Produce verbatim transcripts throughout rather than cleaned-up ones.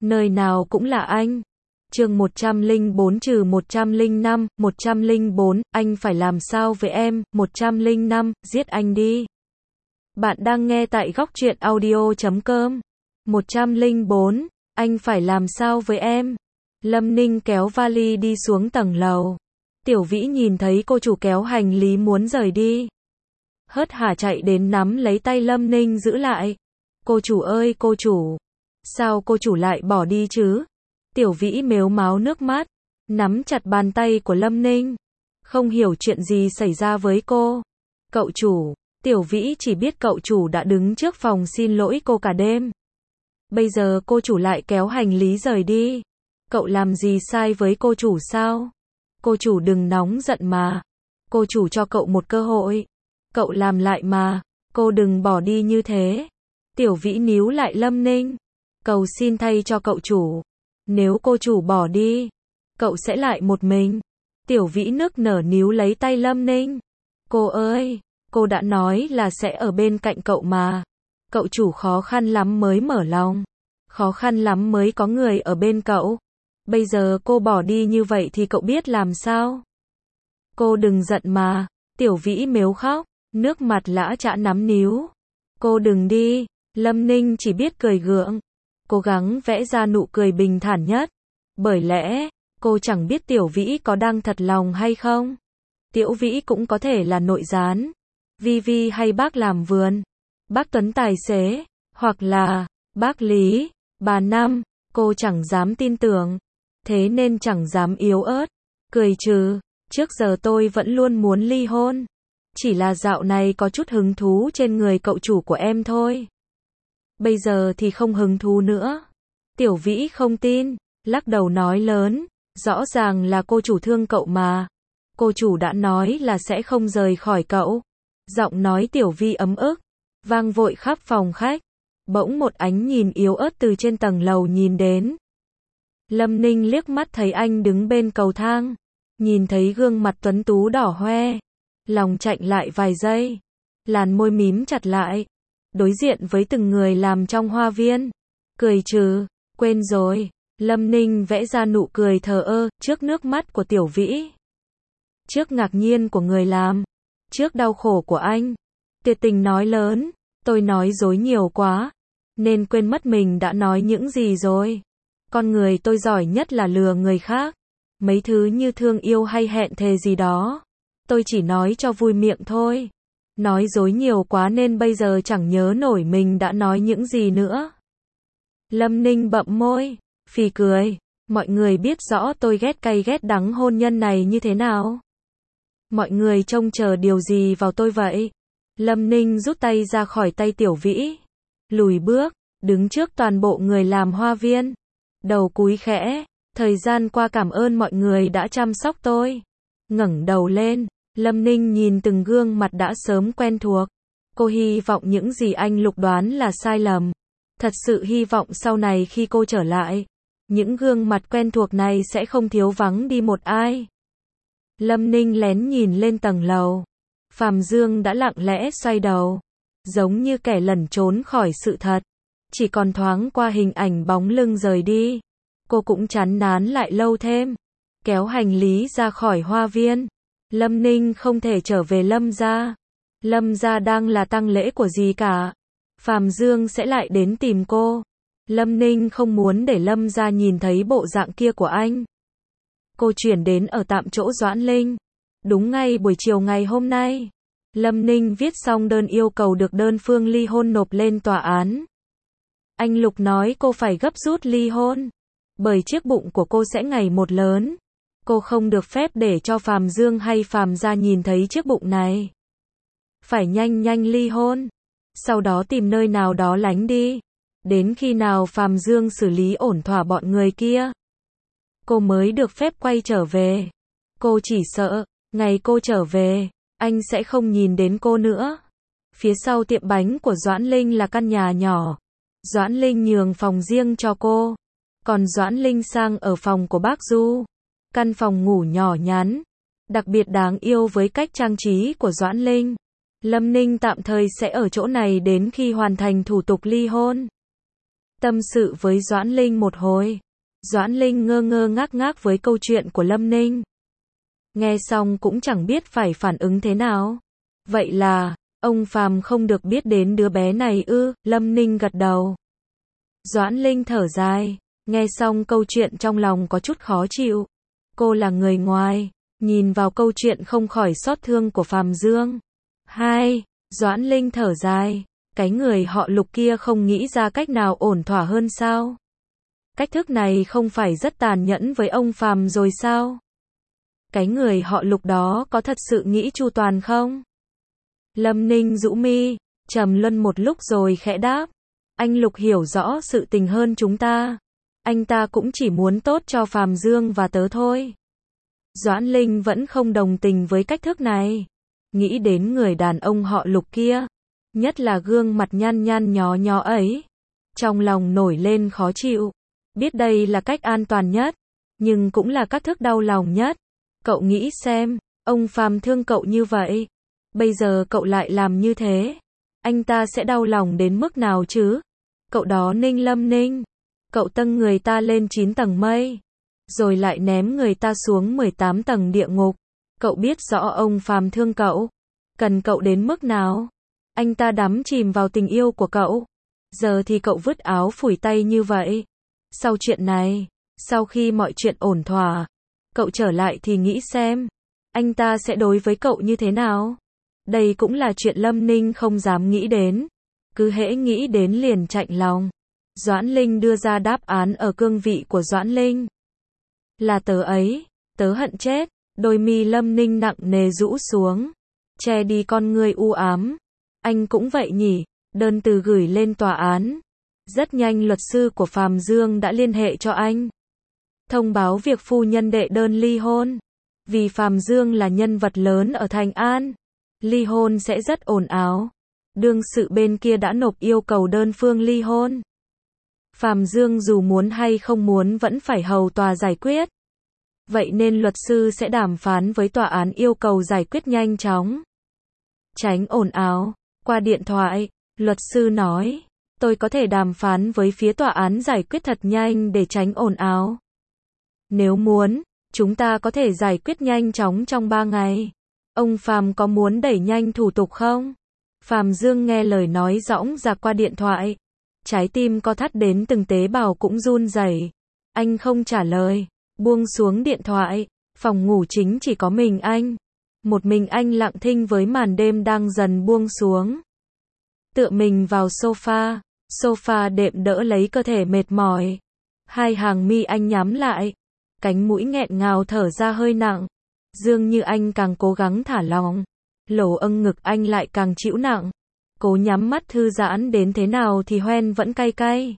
Nơi nào cũng là anh. Chương một trăm lẻ bốn trừ một trăm lẻ năm, một trăm lẻ bốn, anh phải làm sao với em, một trăm lẻ năm, giết anh đi. Bạn đang nghe tại góc truyện audio chấm com. một trăm lẻ bốn, anh phải làm sao với em. Lâm Ninh kéo vali đi xuống tầng lầu. Tiểu Vĩ nhìn thấy cô chủ kéo hành lý muốn rời đi. Hớt hả chạy đến nắm lấy tay Lâm Ninh giữ lại. Cô chủ ơi cô chủ. Sao cô chủ lại bỏ đi chứ? Tiểu Vĩ mếu máo nước mắt, nắm chặt bàn tay của Lâm Ninh. Không hiểu chuyện gì xảy ra với cô. Cậu chủ, Tiểu Vĩ chỉ biết cậu chủ đã đứng trước phòng xin lỗi cô cả đêm. Bây giờ cô chủ lại kéo hành lý rời đi. Cậu làm gì sai với cô chủ sao? Cô chủ đừng nóng giận mà. Cô chủ cho cậu một cơ hội. Cậu làm lại mà. Cô đừng bỏ đi như thế. Tiểu Vĩ níu lại Lâm Ninh. Cầu xin thay cho cậu chủ. Nếu cô chủ bỏ đi, cậu sẽ lại một mình. Tiểu Vĩ nức nở níu lấy tay Lâm Ninh. Cô ơi, cô đã nói là sẽ ở bên cạnh cậu mà. Cậu chủ khó khăn lắm mới mở lòng. Khó khăn lắm mới có người ở bên cậu. Bây giờ cô bỏ đi như vậy thì cậu biết làm sao? Cô đừng giận mà. Tiểu Vĩ mếu khóc, nước mặt lã chã nắm níu. Cô đừng đi. Lâm Ninh chỉ biết cười gượng. Cố gắng vẽ ra nụ cười bình thản nhất. Bởi lẽ, cô chẳng biết Tiểu Vĩ có đang thật lòng hay không. Tiểu Vĩ cũng có thể là nội gián. Vi Vi hay bác làm vườn. Bác Tuấn tài xế. Hoặc là, bác Lý, bà Năm. Cô chẳng dám tin tưởng. Thế nên chẳng dám yếu ớt. Cười trừ. Trước giờ tôi vẫn luôn muốn ly hôn. Chỉ là dạo này có chút hứng thú trên người cậu chủ của em thôi. Bây giờ thì không hứng thú nữa. Tiểu Vĩ không tin, lắc đầu nói lớn, rõ ràng là cô chủ thương cậu mà. Cô chủ đã nói là sẽ không rời khỏi cậu. Giọng nói Tiểu Vi ấm ức, vang vội khắp phòng khách. Bỗng một ánh nhìn yếu ớt từ trên tầng lầu nhìn đến. Lâm Ninh liếc mắt thấy anh đứng bên cầu thang. Nhìn thấy gương mặt tuấn tú đỏ hoe. Lòng chạnh lại vài giây. Làn môi mím chặt lại. Đối diện với từng người làm trong hoa viên. Cười trừ, quên rồi. Lâm Ninh vẽ ra nụ cười thờ ơ, trước nước mắt của Tiểu Vĩ. Trước ngạc nhiên của người làm. Trước đau khổ của anh. Tuyệt tình nói lớn, tôi nói dối nhiều quá. Nên quên mất mình đã nói những gì rồi. Con người tôi giỏi nhất là lừa người khác. Mấy thứ như thương yêu hay hẹn thề gì đó. Tôi chỉ nói cho vui miệng thôi. Nói dối nhiều quá nên bây giờ chẳng nhớ nổi mình đã nói những gì nữa. Lâm Ninh bậm môi, phì cười. Mọi người biết rõ tôi ghét cay ghét đắng hôn nhân này như thế nào. Mọi người trông chờ điều gì vào tôi vậy? Lâm Ninh rút tay ra khỏi tay Tiểu Vĩ. Lùi bước, đứng trước toàn bộ người làm hoa viên. Đầu cúi khẽ, thời gian qua cảm ơn mọi người đã chăm sóc tôi. Ngẩng đầu lên. Lâm Ninh nhìn từng gương mặt đã sớm quen thuộc. Cô hy vọng những gì anh lục đoán là sai lầm. Thật sự hy vọng sau này khi cô trở lại, những gương mặt quen thuộc này sẽ không thiếu vắng đi một ai. Lâm Ninh lén nhìn lên tầng lầu. Phàm Dương đã lặng lẽ xoay đầu, giống như kẻ lẩn trốn khỏi sự thật. Chỉ còn thoáng qua hình ảnh bóng lưng rời đi. Cô cũng chán nán lại lâu thêm. Kéo hành lý ra khỏi hoa viên. Lâm Ninh không thể trở về Lâm gia. Lâm gia đang là tang lễ của gì cả. Phàm Dương sẽ lại đến tìm cô. Lâm Ninh không muốn để Lâm gia nhìn thấy bộ dạng kia của anh. Cô chuyển đến ở tạm chỗ Doãn Linh. Đúng ngay buổi chiều ngày hôm nay, Lâm Ninh viết xong đơn yêu cầu được đơn phương ly hôn nộp lên tòa án. Anh Lục nói cô phải gấp rút ly hôn. Bởi chiếc bụng của cô sẽ ngày một lớn. Cô không được phép để cho Phàm Dương hay Phàm gia nhìn thấy chiếc bụng này. Phải nhanh nhanh ly hôn. Sau đó tìm nơi nào đó lánh đi. Đến khi nào Phàm Dương xử lý ổn thỏa bọn người kia, cô mới được phép quay trở về. Cô chỉ sợ, ngày cô trở về, anh sẽ không nhìn đến cô nữa. Phía sau tiệm bánh của Doãn Linh là căn nhà nhỏ. Doãn Linh nhường phòng riêng cho cô. Còn Doãn Linh sang ở phòng của bác Du. Căn phòng ngủ nhỏ nhắn, đặc biệt đáng yêu với cách trang trí của Doãn Linh. Lâm Ninh tạm thời sẽ ở chỗ này đến khi hoàn thành thủ tục ly hôn. tâm sự với Doãn Linh một hồi. Doãn Linh ngơ ngơ ngác ngác với câu chuyện của Lâm Ninh. Nghe xong cũng chẳng biết phải phản ứng thế nào. Vậy là, ông Phàm không được biết đến đứa bé này ư? Lâm Ninh gật đầu. Doãn Linh thở dài, nghe xong câu chuyện trong lòng có chút khó chịu. Cô là người ngoài, nhìn vào câu chuyện không khỏi xót thương của Phàm Dương. Hai, Doãn Linh thở dài, cái người họ Lục kia không nghĩ ra cách nào ổn thỏa hơn sao? Cách thức này không phải rất tàn nhẫn với ông Phàm rồi sao? Cái người họ Lục đó có thật sự nghĩ chu toàn không? Lâm Ninh rũ mi, trầm luân một lúc rồi khẽ đáp. Anh Lục hiểu rõ sự tình hơn chúng ta. Anh ta cũng chỉ muốn tốt cho Phàm Dương và tớ thôi. Doãn Linh vẫn không đồng tình với cách thức này. Nghĩ đến người đàn ông họ Lục kia, nhất là gương mặt nhăn nhăn nhó nhó ấy. Trong lòng nổi lên khó chịu. Biết đây là cách an toàn nhất, nhưng cũng là cách thức đau lòng nhất. Cậu nghĩ xem, ông Phàm thương cậu như vậy. Bây giờ cậu lại làm như thế. Anh ta sẽ đau lòng đến mức nào chứ? Cậu đó Ninh Lâm Ninh. Cậu tâng người ta lên chín tầng mây, rồi lại ném người ta xuống mười tám tầng địa ngục. Cậu biết rõ ông Phàm thương cậu, cần cậu đến mức nào. Anh ta đắm chìm vào tình yêu của cậu. Giờ thì cậu vứt áo phủi tay như vậy. Sau chuyện này, sau khi mọi chuyện ổn thỏa, cậu trở lại thì nghĩ xem, anh ta sẽ đối với cậu như thế nào? Đây cũng là chuyện Lâm Ninh không dám nghĩ đến. Cứ hễ nghĩ đến liền chạnh lòng. Doãn Linh đưa ra đáp án ở cương vị của Doãn Linh. Là tớ ấy, tớ hận chết. Đôi mi Lâm Ninh nặng nề rũ xuống, che đi con ngươi u ám. Anh cũng vậy nhỉ? Đơn từ gửi lên tòa án. Rất nhanh luật sư của Phàm Dương đã liên hệ cho anh. Thông báo việc phu nhân đệ đơn ly hôn. Vì Phàm Dương là nhân vật lớn ở Thành An, ly hôn sẽ rất ồn ào. Đương sự bên kia đã nộp yêu cầu đơn phương ly hôn. Phàm Dương dù muốn hay không muốn vẫn phải hầu tòa giải quyết. Vậy nên luật sư sẽ đàm phán với tòa án yêu cầu giải quyết nhanh chóng. Tránh ồn ào. Qua điện thoại, luật sư nói, tôi có thể đàm phán với phía tòa án giải quyết thật nhanh để tránh ồn ào. Nếu muốn, chúng ta có thể giải quyết nhanh chóng trong ba ngày. Ông Phàm có muốn đẩy nhanh thủ tục không? Phàm Dương nghe lời nói dõng dạc qua điện thoại. Trái tim co thắt đến từng tế bào cũng run rẩy. Anh không trả lời, buông xuống điện thoại. Phòng ngủ chính chỉ có mình anh. Một mình anh lặng thinh với màn đêm đang dần buông xuống. Tựa mình vào sofa, sofa đệm đỡ lấy cơ thể mệt mỏi. Hai hàng mi anh nhắm lại, cánh mũi nghẹn ngào thở ra hơi nặng. Dường như anh càng cố gắng thả lỏng, lỗ âng ngực anh lại càng chịu nặng. Cố nhắm mắt thư giãn đến thế nào thì hoen vẫn cay cay.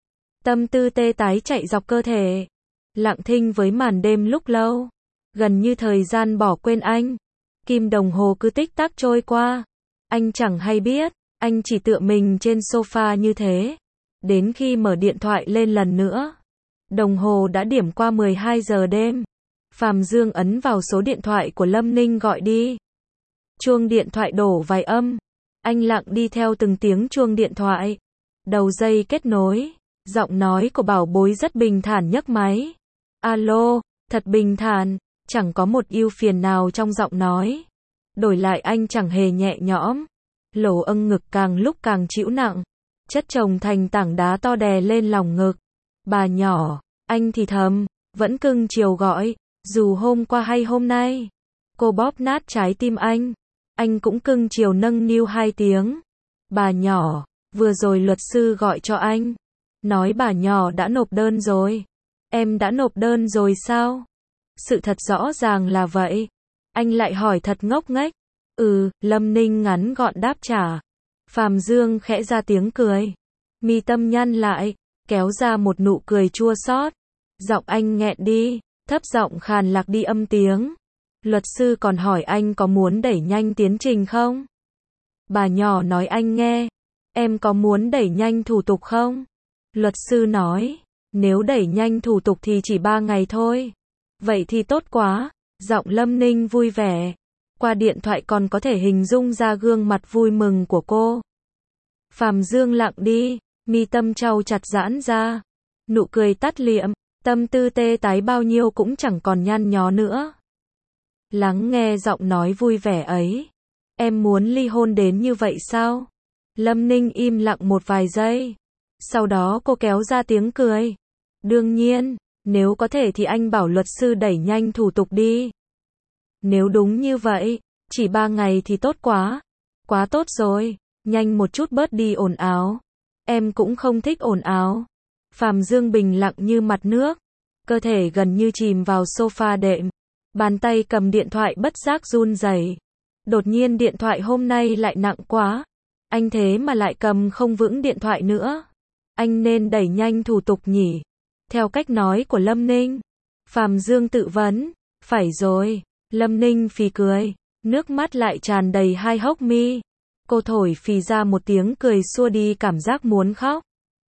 Tâm tư tê tái chạy dọc cơ thể. Lặng thinh với màn đêm lúc lâu. Gần như thời gian bỏ quên anh. Kim đồng hồ cứ tích tắc trôi qua. Anh chẳng hay biết, anh chỉ tựa mình trên sofa như thế. Đến khi mở điện thoại lên lần nữa, đồng hồ đã điểm qua mười hai giờ đêm. Phàm Dương ấn vào số điện thoại của Lâm Ninh gọi đi. Chuông điện thoại đổ vài âm. Anh lặng đi theo từng tiếng chuông điện thoại. Đầu dây kết nối. Giọng nói của bảo bối rất bình thản nhấc máy. Alo, thật bình thản, chẳng có một ưu phiền nào trong giọng nói. Đổi lại anh chẳng hề nhẹ nhõm. Lỗ âng ngực càng lúc càng chịu nặng. Chất chồng thành tảng đá to đè lên lòng ngực. Bà nhỏ, anh thì thầm, vẫn cưng chiều gọi. Dù hôm qua hay hôm nay, cô bóp nát trái tim anh. Anh cũng cưng chiều nâng niu hai tiếng. Bà nhỏ, vừa rồi luật sư gọi cho anh. Nói bà nhỏ đã nộp đơn rồi. Em đã nộp đơn rồi sao? Sự thật rõ ràng là vậy. Anh lại hỏi thật ngốc nghếch. Ừ, Lâm Ninh ngắn gọn đáp trả. Phàm Dương khẽ ra tiếng cười. Mi tâm nhăn lại, kéo ra một nụ cười chua xót. Giọng anh nghẹn đi, thấp giọng khàn lạc đi âm tiếng. Luật sư còn hỏi anh có muốn đẩy nhanh tiến trình không? Bà nhỏ nói anh nghe. Em có muốn đẩy nhanh thủ tục không? Luật sư nói, nếu đẩy nhanh thủ tục thì chỉ ba ngày thôi. Vậy thì tốt quá. Giọng Lâm Ninh vui vẻ. Qua điện thoại còn có thể hình dung ra gương mặt vui mừng của cô. Phàm Dương lặng đi, mi tâm trao chặt giãn ra, nụ cười tắt liệm, tâm tư tê tái bao nhiêu cũng chẳng còn nhăn nhó nữa. Lắng nghe giọng nói vui vẻ ấy. Em muốn ly hôn đến như vậy sao? Lâm Ninh im lặng một vài giây. Sau đó cô kéo ra tiếng cười. Đương nhiên, nếu có thể thì anh bảo luật sư đẩy nhanh thủ tục đi. Nếu đúng như vậy, chỉ ba ngày thì tốt quá. Quá tốt rồi, nhanh một chút bớt đi ồn ào. Em cũng không thích ồn ào. Phạm Dương bình lặng như mặt nước, cơ thể gần như chìm vào sofa đệm. Bàn tay cầm điện thoại bất giác run rẩy. Đột nhiên điện thoại hôm nay lại nặng quá. Anh thế mà lại cầm không vững điện thoại nữa. Anh nên đẩy nhanh thủ tục nhỉ? Theo cách nói của Lâm Ninh. Phạm Dương tự vấn. Phải rồi. Lâm Ninh phì cười. Nước mắt lại tràn đầy hai hốc mi. Cô thổi phì ra một tiếng cười xua đi cảm giác muốn khóc.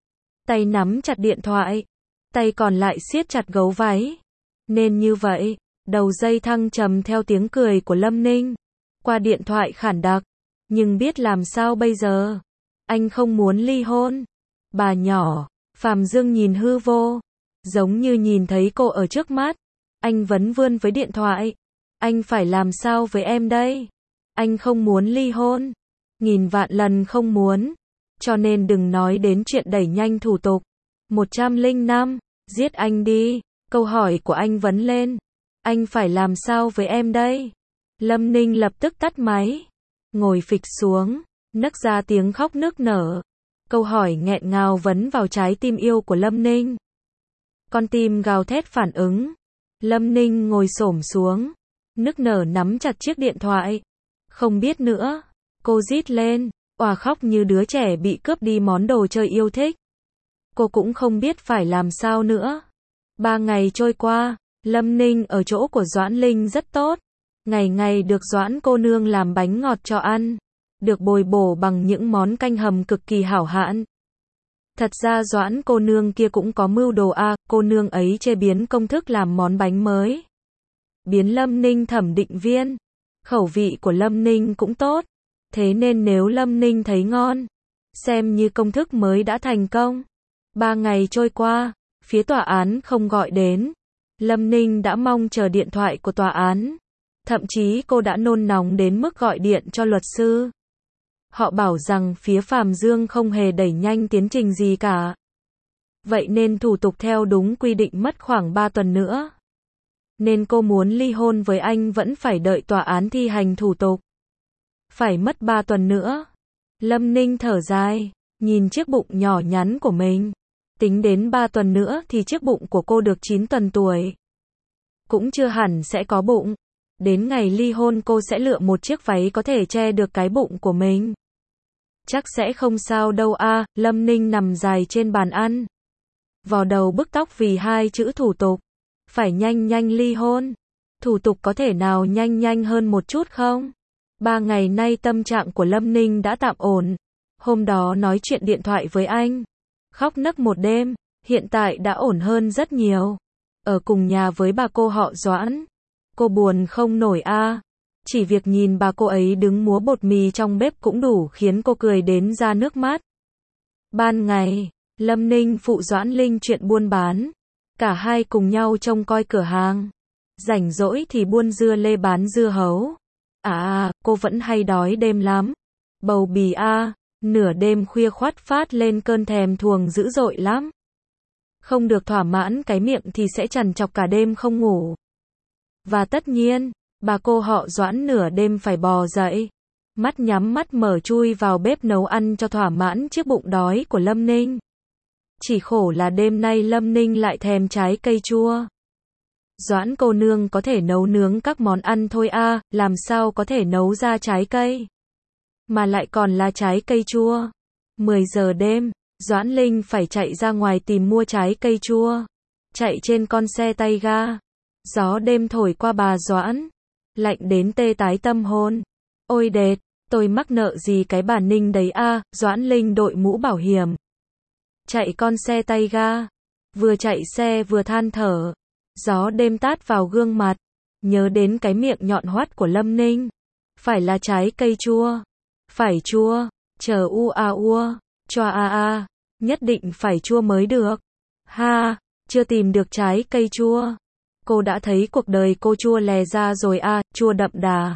Tay nắm chặt điện thoại. Tay còn lại siết chặt gấu váy. Nên như vậy. Đầu dây thăng trầm theo tiếng cười của Lâm Ninh. Qua điện thoại khản đặc. Nhưng biết làm sao bây giờ? Anh không muốn ly hôn. Bà nhỏ. Phạm Dương nhìn hư vô. Giống như nhìn thấy cô ở trước mắt. Anh vấn vươn với điện thoại. Anh phải làm sao với em đây? Anh không muốn ly hôn. Nghìn vạn lần không muốn. Cho nên đừng nói đến chuyện đẩy nhanh thủ tục. một trăm lẻ năm. Giết anh đi. Câu hỏi của anh vấn lên. Anh phải làm sao với em đây? Lâm Ninh lập tức tắt máy. Ngồi phịch xuống. Nấc ra tiếng khóc nức nở. Câu hỏi nghẹn ngào vấn vào trái tim yêu của Lâm Ninh. Con tim gào thét phản ứng. Lâm Ninh ngồi xổm xuống. Nức nở nắm chặt chiếc điện thoại. Không biết nữa. Cô rít lên. Òa khóc như đứa trẻ bị cướp đi món đồ chơi yêu thích. Cô cũng không biết phải làm sao nữa. Ba ngày trôi qua. Lâm Ninh ở chỗ của Doãn Linh rất tốt. Ngày ngày được Doãn cô nương làm bánh ngọt cho ăn. Được bồi bổ bằng những món canh hầm cực kỳ hảo hạng. Thật ra Doãn cô nương kia cũng có mưu đồ a, à, cô nương ấy chế biến công thức làm món bánh mới. Biến Lâm Ninh thẩm định viên. Khẩu vị của Lâm Ninh cũng tốt. Thế nên nếu Lâm Ninh thấy ngon, xem như công thức mới đã thành công. Ba ngày trôi qua, phía tòa án không gọi đến. Lâm Ninh đã mong chờ điện thoại của tòa án. Thậm chí cô đã nôn nóng đến mức gọi điện cho luật sư. Họ bảo rằng phía Phạm Dương không hề đẩy nhanh tiến trình gì cả. Vậy nên thủ tục theo đúng quy định mất khoảng ba tuần nữa. Nên cô muốn ly hôn với anh vẫn phải đợi tòa án thi hành thủ tục. Phải mất ba tuần nữa. Lâm Ninh thở dài, nhìn chiếc bụng nhỏ nhắn của mình. Tính đến ba tuần nữa thì chiếc bụng của cô được chín tuần tuổi. Cũng chưa hẳn sẽ có bụng. Đến ngày ly hôn cô sẽ lựa một chiếc váy có thể che được cái bụng của mình. Chắc sẽ không sao đâu a, à, Lâm Ninh nằm dài trên bàn ăn. Vò đầu bứt tóc vì hai chữ thủ tục. Phải nhanh nhanh ly hôn. Thủ tục có thể nào nhanh nhanh hơn một chút không? Ba ngày nay tâm trạng của Lâm Ninh đã tạm ổn. Hôm đó nói chuyện điện thoại với anh. Khóc nấc một đêm. Hiện tại đã ổn hơn rất nhiều. Ở cùng nhà với bà cô họ Doãn. Cô buồn không nổi a. À. Chỉ việc nhìn bà cô ấy đứng múa bột mì trong bếp cũng đủ khiến cô cười đến ra nước mắt. Ban ngày, Lâm Ninh phụ Doãn Linh chuyện buôn bán. Cả hai cùng nhau trông coi cửa hàng. Rảnh rỗi thì buôn dưa lê bán dưa hấu. À à, cô vẫn hay đói đêm lắm. Bầu bì a, à, nửa đêm khuya khoắt phát lên cơn thèm thuồng dữ dội lắm. Không được thỏa mãn cái miệng thì sẽ trằn trọc cả đêm không ngủ. Và tất nhiên, bà cô họ Doãn nửa đêm phải bò dậy. Mắt nhắm mắt mở chui vào bếp nấu ăn cho thỏa mãn chiếc bụng đói của Lâm Ninh. Chỉ khổ là đêm nay Lâm Ninh lại thèm trái cây chua. Doãn cô nương có thể nấu nướng các món ăn thôi a, à, làm sao có thể nấu ra trái cây. Mà lại còn là trái cây chua. mười giờ đêm, Doãn Linh phải chạy ra ngoài tìm mua trái cây chua. Chạy trên con xe tay ga. Gió đêm thổi qua bà Doãn. Lạnh đến tê tái tâm hồn. Ôi đệt, tôi mắc nợ gì cái bà Ninh đấy a, à, Doãn Linh đội mũ bảo hiểm. Chạy con xe tay ga. Vừa chạy xe vừa than thở. Gió đêm tát vào gương mặt. Nhớ đến cái miệng nhọn hoắt của Lâm Ninh. Phải là trái cây chua. Phải chua. Chờ u a ua. Choa a a. Nhất định phải chua mới được. Ha, chưa tìm được trái cây chua. Cô đã thấy cuộc đời cô chua lè ra rồi à, chua đậm đà.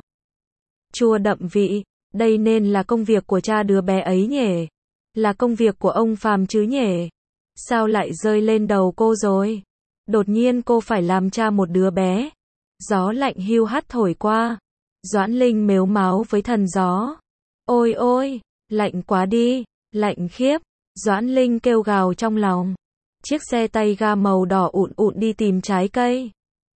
Chua đậm vị, đây nên là công việc của cha đứa bé ấy nhỉ? Là công việc của ông Phàm chứ nhỉ? Sao lại rơi lên đầu cô rồi? Đột nhiên cô phải làm cha một đứa bé. Gió lạnh hiu hắt thổi qua. Doãn Linh mếu máo với thần gió. Ôi ôi, lạnh quá đi, lạnh khiếp. Doãn Linh kêu gào trong lòng. Chiếc xe tay ga màu đỏ ụn ụn đi tìm trái cây.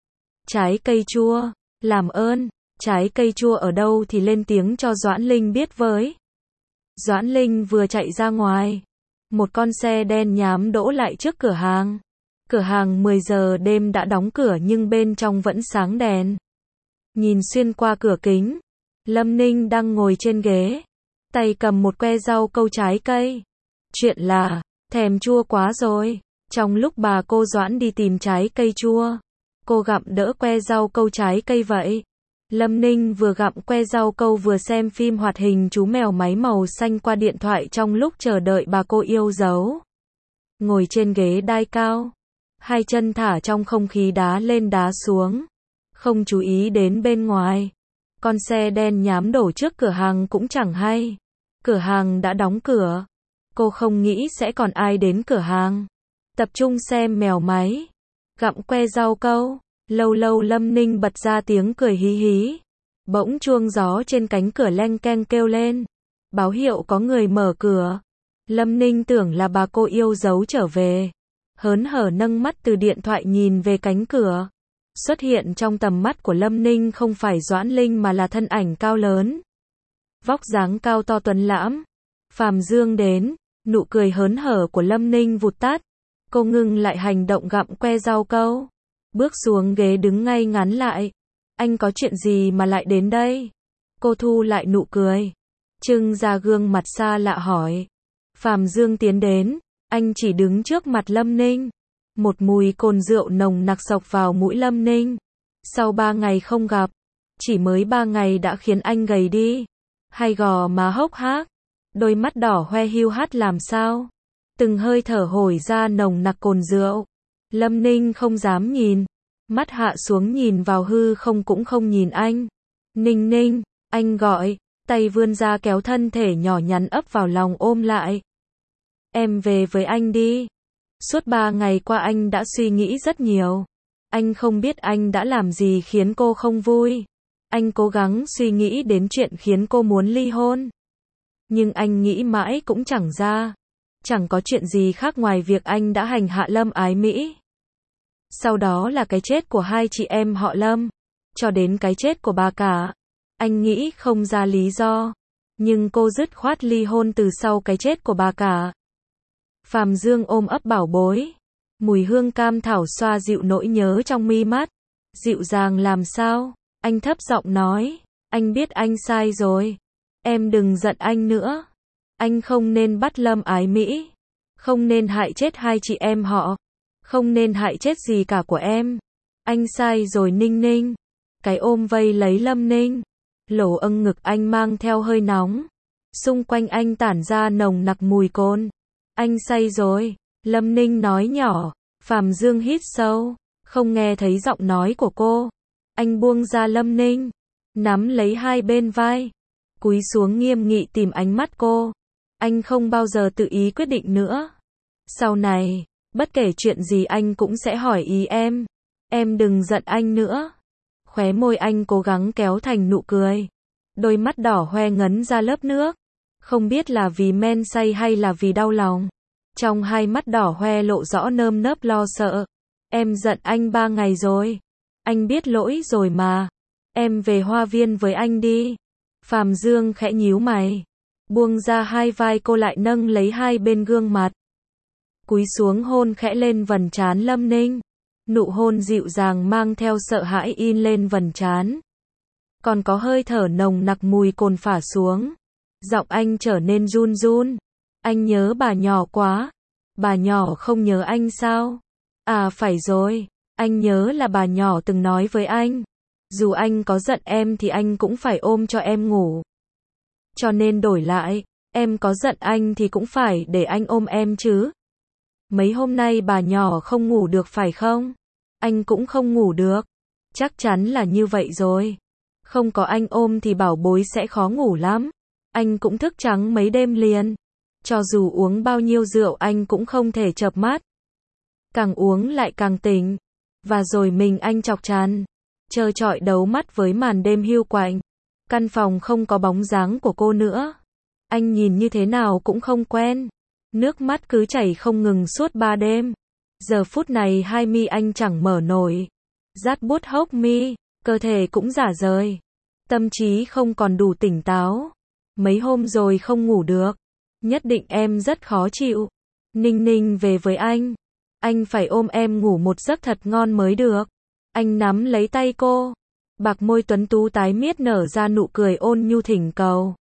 Trái cây chua, làm ơn, trái cây chua ở đâu thì lên tiếng cho Doãn Linh biết với. Doãn Linh vừa chạy ra ngoài. Một con xe đen nhám đỗ lại trước cửa hàng. Cửa hàng mười giờ đêm đã đóng cửa nhưng bên trong vẫn sáng đèn. Nhìn xuyên qua cửa kính, Lâm Ninh đang ngồi trên ghế, tay cầm một que rau câu trái cây. Chuyện là, thèm chua quá rồi. Trong lúc bà cô Doãn đi tìm trái cây chua, cô gặm đỡ que rau câu trái cây vậy. Lâm Ninh vừa gặm que rau câu vừa xem phim hoạt hình chú mèo máy màu xanh qua điện thoại trong lúc chờ đợi bà cô yêu dấu. Ngồi trên ghế đai cao, hai chân thả trong không khí đá lên đá xuống, không chú ý đến bên ngoài. Con xe đen nhám đổ trước cửa hàng cũng chẳng hay. Cửa hàng đã đóng cửa. Cô không nghĩ sẽ còn ai đến cửa hàng. Tập trung xem mèo máy, gặm que rau câu. Lâu lâu Lâm Ninh bật ra tiếng cười hí hí. Bỗng chuông gió trên cánh cửa leng keng kêu lên. Báo hiệu có người mở cửa. Lâm Ninh tưởng là bà cô yêu dấu trở về. Hớn hở nâng mắt từ điện thoại nhìn về cánh cửa. Xuất hiện trong tầm mắt của Lâm Ninh không phải Doãn Linh mà là thân ảnh cao lớn. Vóc dáng cao to tuấn lãm. Phàm Dương đến, nụ cười hớn hở của Lâm Ninh vụt tắt. Cô ngưng lại hành động gặm que rau câu. Bước xuống ghế đứng ngay ngắn lại. Anh có chuyện gì mà lại đến đây? Cô thu lại nụ cười. Trưng ra gương mặt xa lạ hỏi. Phàm Dương tiến đến. Anh chỉ đứng trước mặt Lâm Ninh. Một mùi cồn rượu nồng nặc xộc vào mũi Lâm Ninh. Sau ba ngày không gặp, chỉ mới ba ngày đã khiến anh gầy đi. Hai gò má hốc hác, đôi mắt đỏ hoe hiu hắt làm sao. Từng hơi thở hổi ra nồng nặc cồn rượu. Lâm Ninh không dám nhìn. Mắt hạ xuống nhìn vào hư không cũng không nhìn anh. Ninh Ninh, anh gọi, tay vươn ra kéo thân thể nhỏ nhắn ấp vào lòng ôm lại. Em về với anh đi. Suốt ba ngày qua anh đã suy nghĩ rất nhiều. Anh không biết anh đã làm gì khiến cô không vui. Anh cố gắng suy nghĩ đến chuyện khiến cô muốn ly hôn. Nhưng anh nghĩ mãi cũng chẳng ra. Chẳng có chuyện gì khác ngoài việc anh đã hành hạ Lâm Ái Mỹ. Sau đó là cái chết của hai chị em họ Lâm. Cho đến cái chết của bà cả. Anh nghĩ không ra lý do. Nhưng cô dứt khoát ly hôn từ sau cái chết của bà cả. Phàm Dương ôm ấp bảo bối. Mùi hương cam thảo xoa dịu nỗi nhớ trong mi mắt. Dịu dàng làm sao? Anh thấp giọng nói. Anh biết anh sai rồi. Em đừng giận anh nữa. Anh không nên bắt Lâm Ái Mỹ. Không nên hại chết hai chị em họ. Không nên hại chết gì cả của em. Anh sai rồi Ninh Ninh. Cái ôm vây lấy Lâm Ninh. Lỗ âng ngực anh mang theo hơi nóng. Xung quanh anh tản ra nồng nặc mùi cồn. Anh say rồi. Lâm Ninh nói nhỏ. Phàm Dương hít sâu. Không nghe thấy giọng nói của cô. Anh buông ra Lâm Ninh. Nắm lấy hai bên vai. Cúi xuống nghiêm nghị tìm ánh mắt cô. Anh không bao giờ tự ý quyết định nữa. Sau này, bất kể chuyện gì anh cũng sẽ hỏi ý em. Em đừng giận anh nữa. Khóe môi anh cố gắng kéo thành nụ cười. Đôi mắt đỏ hoe ngấn ra lớp nước. Không biết là vì men say hay là vì đau lòng. Trong hai mắt đỏ hoe lộ rõ nơm nớp lo sợ. Em giận anh ba ngày rồi. Anh biết lỗi rồi mà. Em về hoa viên với anh đi. Phàm Dương khẽ nhíu mày. Buông ra hai vai cô lại nâng lấy hai bên gương mặt. Cúi xuống hôn khẽ lên vầng trán Lâm Ninh. Nụ hôn dịu dàng mang theo sợ hãi in lên vầng trán. Còn có hơi thở nồng nặc mùi cồn phả xuống. Giọng anh trở nên run run. Anh nhớ bà nhỏ quá. Bà nhỏ không nhớ anh sao? À phải rồi. Anh nhớ là bà nhỏ từng nói với anh. Dù anh có giận em thì anh cũng phải ôm cho em ngủ. Cho nên đổi lại, Em có giận anh thì cũng phải để anh ôm em chứ. Mấy hôm nay bà nhỏ không ngủ được phải không? Anh cũng không ngủ được. Chắc chắn là như vậy rồi. Không có anh ôm thì bảo bối sẽ khó ngủ lắm. Anh cũng thức trắng mấy đêm liền. Cho dù uống bao nhiêu rượu anh cũng không thể chợp mắt. Càng uống lại càng tỉnh. Và rồi mình anh chọc chán. Trơ trọi đấu mắt với màn đêm hiu quạnh. Căn phòng không có bóng dáng của cô nữa. Anh nhìn như thế nào cũng không quen. Nước mắt cứ chảy không ngừng suốt ba đêm. Giờ phút này hai mi anh chẳng mở nổi. Rát buốt hốc mi, cơ thể cũng rã rời. Tâm trí không còn đủ tỉnh táo. Mấy hôm rồi không ngủ được. Nhất định em rất khó chịu. Ninh Ninh về với anh. Anh phải ôm em ngủ một giấc thật ngon mới được. Anh nắm lấy tay cô. Bạc môi tuấn tú tái miết nở ra nụ cười ôn nhu thỉnh cầu.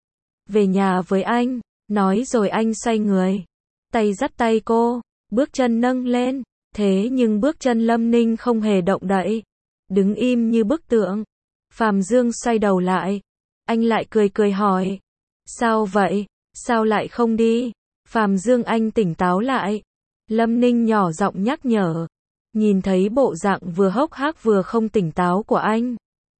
Về nhà với anh. Nói rồi anh xoay người. Tay dắt tay cô. Bước chân nâng lên. Thế nhưng bước chân Lâm Ninh không hề động đậy. Đứng im như bức tượng. Phàm Dương xoay đầu lại. Anh lại cười cười hỏi. Sao vậy? Sao lại không đi? Phàm Dương anh tỉnh táo lại. Lâm Ninh nhỏ giọng nhắc nhở. Nhìn thấy bộ dạng vừa hốc hác vừa không tỉnh táo của anh.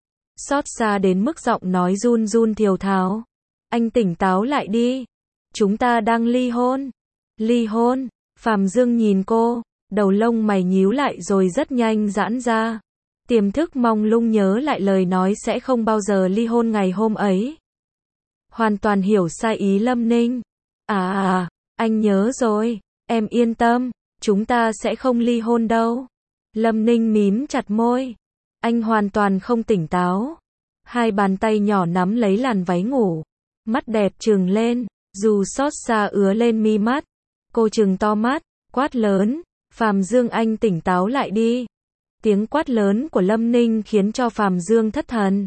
Xót xa đến mức giọng nói run run thiều thào. Anh tỉnh táo lại đi. Chúng ta đang ly hôn. Ly hôn? Phàm Dương nhìn cô. Đầu lông mày nhíu lại rồi rất nhanh giãn ra. Tiềm thức mong lung nhớ lại lời nói sẽ không bao giờ ly hôn ngày hôm ấy. Hoàn toàn hiểu sai ý Lâm Ninh. À à, anh nhớ rồi. Em yên tâm. Chúng ta sẽ không ly hôn đâu. Lâm Ninh mím chặt môi. Anh hoàn toàn không tỉnh táo. Hai bàn tay nhỏ nắm lấy làn váy ngủ. Mắt đẹp trừng lên. Dù xót xa ứa lên mi mắt. Cô trừng to mắt. Quát lớn. Phàm Dương anh tỉnh táo lại đi. Tiếng quát lớn của Lâm Ninh khiến cho Phàm Dương thất thần.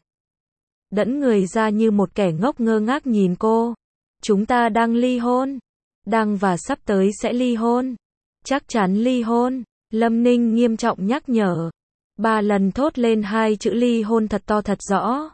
Đẫn người ra như một kẻ ngốc ngơ ngác nhìn cô. Chúng ta đang ly hôn. Đang và sắp tới sẽ ly hôn. Chắc chắn ly hôn. Lâm Ninh nghiêm trọng nhắc nhở. Ba lần thốt lên hai chữ ly hôn thật to thật rõ.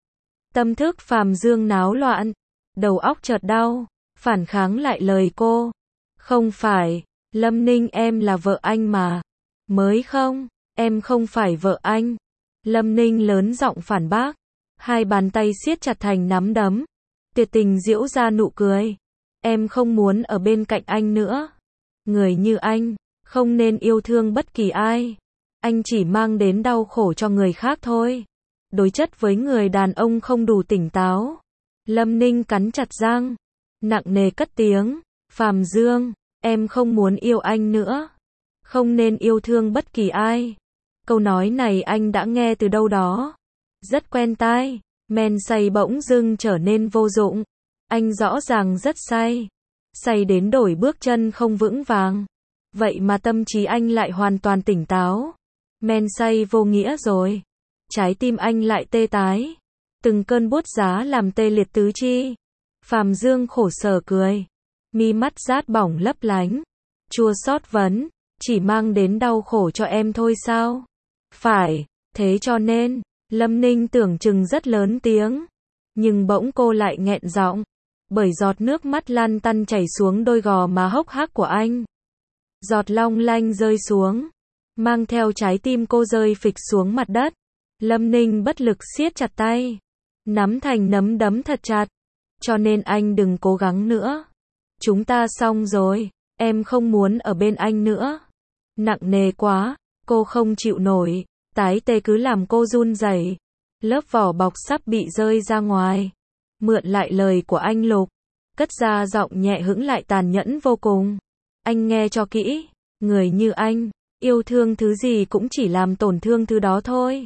Tâm thức Phàm Dương náo loạn. Đầu óc chợt đau. Phản kháng lại lời cô. Không phải. Lâm Ninh em là vợ anh mà. Mới không. Em không phải vợ anh. Lâm Ninh lớn giọng phản bác. Hai bàn tay siết chặt thành nắm đấm. Tuyệt tình giễu ra nụ cười. Em không muốn ở bên cạnh anh nữa. Người như anh, không nên yêu thương bất kỳ ai. Anh chỉ mang đến đau khổ cho người khác thôi. Đối chất với người đàn ông không đủ tỉnh táo. Lâm Ninh cắn chặt răng. Nặng nề cất tiếng. Phàm Dương, em không muốn yêu anh nữa. Không nên yêu thương bất kỳ ai. Câu nói này anh đã nghe từ đâu đó. Rất quen tai. Men say bỗng dưng trở nên vô dụng. Anh rõ ràng rất say. Say đến đổi bước chân không vững vàng. Vậy mà tâm trí anh lại hoàn toàn tỉnh táo. Men say vô nghĩa rồi. Trái tim anh lại tê tái. Từng cơn buốt giá làm tê liệt tứ chi. Phàm Dương khổ sở cười. Mi mắt rát bỏng lấp lánh. Chua xót vấn. Chỉ mang đến đau khổ cho em thôi sao? Phải. Thế cho nên, Lâm Ninh tưởng chừng rất lớn tiếng. Nhưng bỗng cô lại nghẹn giọng. Bởi giọt nước mắt lăn tăn chảy xuống đôi gò má hốc hác của anh. Giọt long lanh rơi xuống. Mang theo trái tim cô rơi phịch xuống mặt đất. Lâm Ninh bất lực siết chặt tay. Nắm thành nắm đấm thật chặt. Cho nên anh đừng cố gắng nữa. Chúng ta xong rồi. Em không muốn ở bên anh nữa. Nặng nề quá. Cô không chịu nổi. Tái tê cứ làm cô run rẩy. Lớp vỏ bọc sắp bị rơi ra ngoài. Mượn lại lời của anh Lục. Cất ra giọng nhẹ hững lại tàn nhẫn vô cùng. Anh nghe cho kỹ. Người như anh, yêu thương thứ gì cũng chỉ làm tổn thương thứ đó thôi.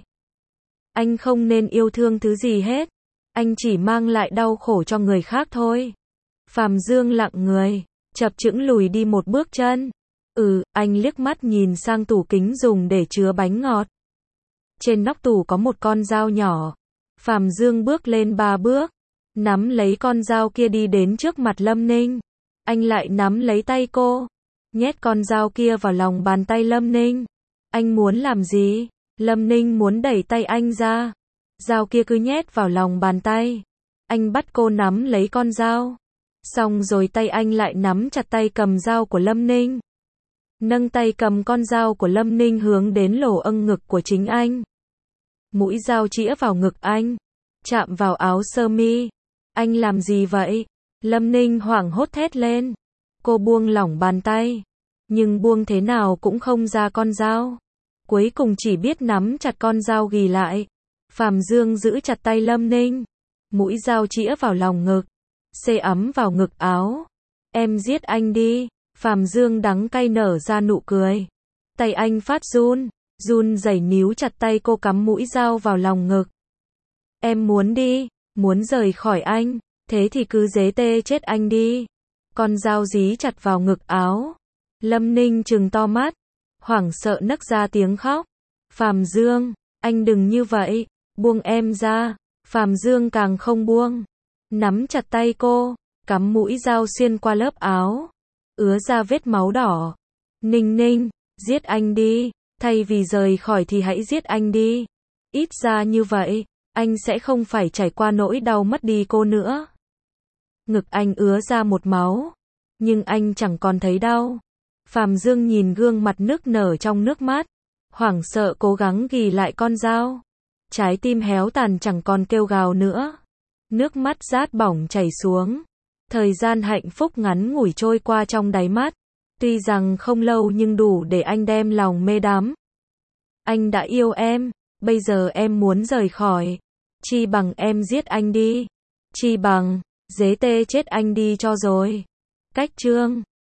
Anh không nên yêu thương thứ gì hết. Anh chỉ mang lại đau khổ cho người khác thôi. Phàm Dương lặng người. Chập chững lùi đi một bước chân. Ừ, anh liếc mắt nhìn sang tủ kính dùng để chứa bánh ngọt. Trên nóc tủ có một con dao nhỏ. Phàm Dương bước lên ba bước. Nắm lấy con dao kia đi đến trước mặt Lâm Ninh. Anh lại nắm lấy tay cô. Nhét con dao kia vào lòng bàn tay Lâm Ninh. Anh muốn làm gì? Lâm Ninh muốn đẩy tay anh ra. Dao kia cứ nhét vào lòng bàn tay. Anh bắt cô nắm lấy con dao. Xong rồi tay anh lại nắm chặt tay cầm dao của Lâm Ninh. Nâng tay cầm con dao của Lâm Ninh hướng đến lỗ âng ngực của chính anh. Mũi dao chĩa vào ngực anh, chạm vào áo sơ mi. Anh làm gì vậy? Lâm Ninh hoảng hốt thét lên. Cô buông lỏng bàn tay, nhưng buông thế nào cũng không ra con dao. Cuối cùng chỉ biết nắm chặt con dao ghì lại. Phạm Dương giữ chặt tay Lâm Ninh. Mũi dao chĩa vào lòng ngực, xê ấm vào ngực áo. Em giết anh đi. Phạm Dương đắng cay nở ra nụ cười. Tay anh phát run, run rẩy níu chặt tay cô cắm mũi dao vào lòng ngực. Em muốn đi, muốn rời khỏi anh, thế thì cứ dế tê chết anh đi. Con dao dí chặt vào ngực áo. Lâm Ninh trừng to mắt, hoảng sợ nấc ra tiếng khóc. Phạm Dương, anh đừng như vậy, buông em ra. Phạm Dương càng không buông, nắm chặt tay cô, cắm mũi dao xuyên qua lớp áo, ứa ra vết máu đỏ. Ninh Ninh, giết anh đi, thay vì rời khỏi thì hãy giết anh đi. Ít ra như vậy, anh sẽ không phải trải qua nỗi đau mất đi cô nữa. Ngực anh ứa ra một máu, nhưng anh chẳng còn thấy đau. Phạm Dương nhìn gương mặt nức nở trong nước mắt, hoảng sợ cố gắng ghì lại con dao. Trái tim héo tàn chẳng còn kêu gào nữa. Nước mắt rát bỏng chảy xuống. Thời gian hạnh phúc ngắn ngủi trôi qua trong đáy mắt. Tuy rằng không lâu nhưng đủ để anh đem lòng mê đắm. Anh đã yêu em, bây giờ em muốn rời khỏi. Chi bằng em giết anh đi. Chi bằng, dế tê chết anh đi cho rồi. Cách chương